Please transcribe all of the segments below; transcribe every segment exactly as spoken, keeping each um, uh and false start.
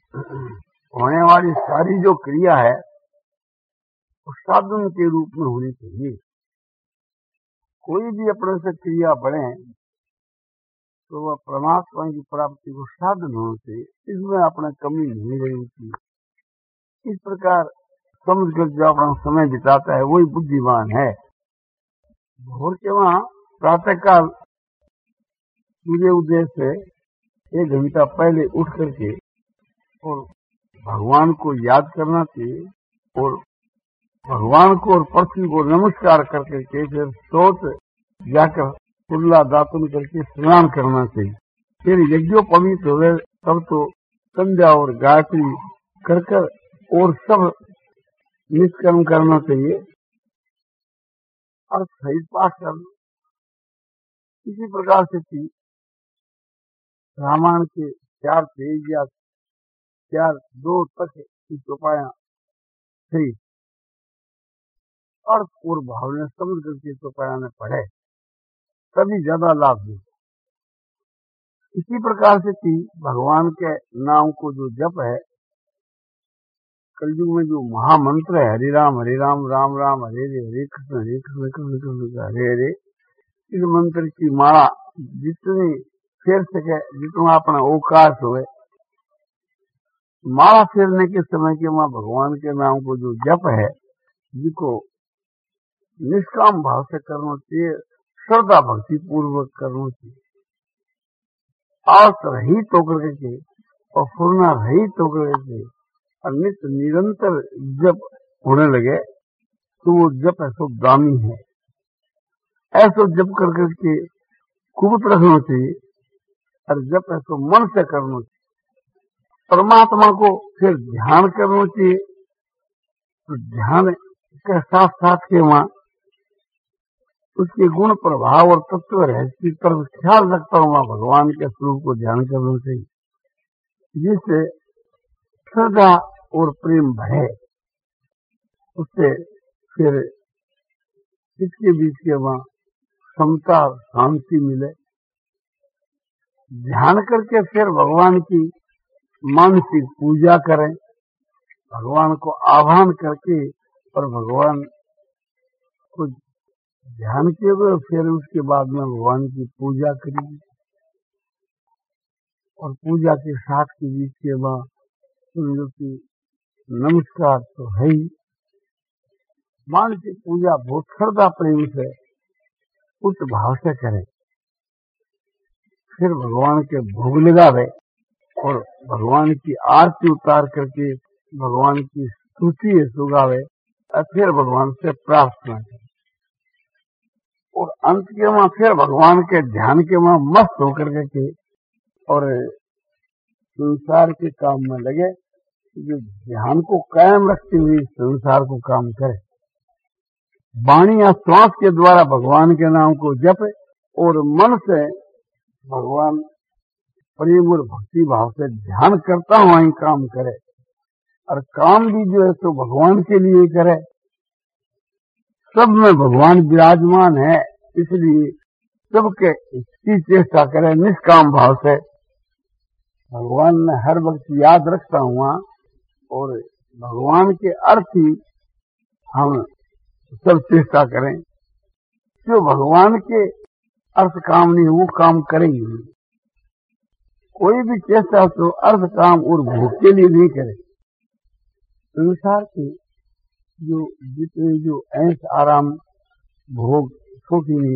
होने वाली सारी जो क्रिया है वो साधन के रूप में होनी चाहिए। कोई भी अपने से क्रिया बढ़े तो वह परमात्मा की प्राप्ति को साधन होना चाहिए, इसमें अपना कमी नहीं रहनी चाहिए। इस प्रकार समझकर जो अपना समय बिताता है वही बुद्धिमान है। भोर के वहां प्रातः काल सूर्य उदय से एक घंटा पहले उठ करके और भगवान को याद करना चाहिए और भगवान को और पृथ्वी को नमस्कार करके के फिर सोच जाकर कुल्ला दातुन करके स्नान करना चाहिए। फिर यज्ञोपवीत हुए तब तो संध्या और गायत्री कर कर और सब निष्कर्म करना चाहिए और सही पाठ करना। इसी प्रकार से थी रामायण के चार पेज या चार दो तक की चौपाया थी अर्थ और भाव ने समझ करके चौपाया ने पढ़े तभी ज्यादा लाभ मिले। इसी प्रकार से थी भगवान के नाम को जो जप है, कलयुग में जो महामंत्र है हरि राम हरि राम राम राम हरे हरे हरे कृष्ण हरे कृष्ण कृष्ण कृष्ण हरे हरे, इस मंत्र की माला जितनी फेर सके, जितना अपना अवकाश हुए, माला फेरने के समय के वहां भगवान के नाम को जो जप है जिसको निष्काम भाव से करना चाहिए, श्रद्धा भक्ति पूर्वक करना चाहिए। आस रहित होकर के और फुरना रहित होकर के और नित्य निरंतर जप होने लगे तो वो जप ऐसा दामी है। ऐसा जप कर करके कुबत रखना चाहिए और जप ऐसा मन से करना चाहिए। परमात्मा को फिर ध्यान करना चाहिए तो ध्यान के साथ साथ के वहां उसके गुण प्रभाव और तत्व रहस्य की तरफ ख्याल रखता हुआ भगवान के स्वरूप को ध्यान करना चाहिए, जिससे श्रद्धा और प्रेम बढ़े। उससे फिर इसके बीच के वहां समता शांति मिले। ध्यान करके फिर भगवान की मानसिक पूजा करें, भगवान को आह्वान करके और भगवान को ध्यान किए हुए फिर उसके बाद में भगवान की पूजा करेंगे और पूजा के साथ के बीच के बाद समझो कि नमस्कार तो है ही। मानसिक पूजा बहुत श्रद्धा प्रेम से उच्च भाव से करें, फिर भगवान के भोग लगावे और भगवान की आरती उतार करके भगवान की स्तुति सुगावे और फिर भगवान से प्रार्थना करें और अंत के वहां फिर भगवान के ध्यान के वहां मस्त होकर के और संसार के काम में लगे, जो ध्यान को कायम रखते हुए संसार को काम करे। वाणी या श्वास के द्वारा भगवान के नाम को जपे और मन से भगवान प्रेम और भक्ति भाव से ध्यान करता हुआ ही काम करे और काम भी जो है तो भगवान के लिए करे। सब में भगवान विराजमान है, इसलिए सबके इसकी चेष्टा करे निष्काम भाव से भगवान ने हर वक्त याद रखता हुआ और भगवान के अर्थ ही हम सब चेष्टा करें। जो भगवान के अर्थ काम नहीं वो काम करेंगे नहीं। कोई भी चेष्टा तो अर्थ काम और भोग के लिए नहीं करे। संसार के जो जितने जो ऐश आराम भोग शौकीनी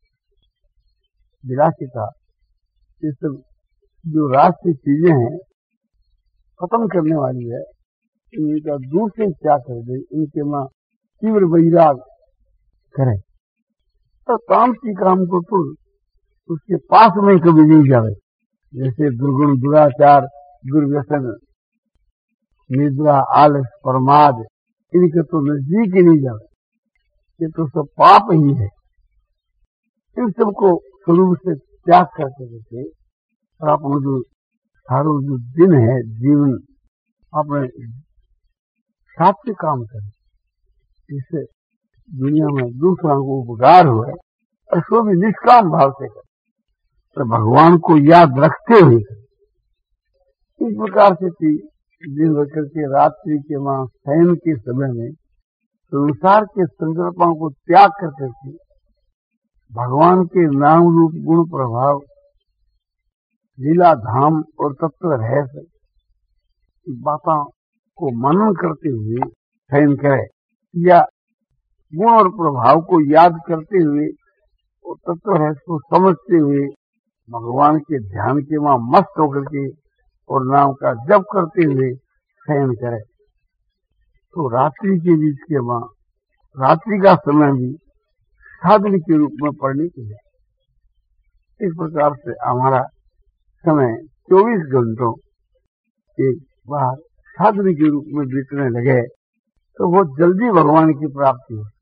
विलासिता ये सब जो राष्ट्रीय चीजें हैं खत्म करने वाली है, इनका दूर से त्याग कर दे, इनके मां तीव्र वैराग करे तो काम की काम को तो उसके पास में कभी नहीं जावे। जैसे दुर्गुण दुराचार दुर्व्यसन निद्रा आलस प्रमाद इनके तो नजदीक ही नहीं जावे, ये तो सब पाप ही है। इन सबको स्वरूप से त्याग करते रहते और अपना जो सारो जो दिन है जीवन अपने साथ से काम करें, इससे दुनिया में दूसरा को उपकार हुए और सो भी निष्काम भाव से करें तो भगवान को याद रखते हुए करें। इस प्रकार से थी दिन होकर के रात्रि के वहां शयन के समय में संसार के संकल्पों को त्याग कर करके भगवान के नाम रूप गुण प्रभाव लीला धाम और तत्व रहस्य की बातों को मनन करते हुए शयन करे, या गुण और प्रभाव को याद करते हुए और तत्व रहस्य को समझते हुए भगवान के ध्यान के वहां मस्त होकर के और नाम का जप करते हुए शयन करे। तो रात्रि के बीच के वहां रात्रि का समय भी साधन के रूप में पढ़ने के लिए, इस प्रकार से हमारा समय चौबीस घंटों एक बार साधन के रूप में बीतने लगे तो बहुत जल्दी भगवान की प्राप्ति हो।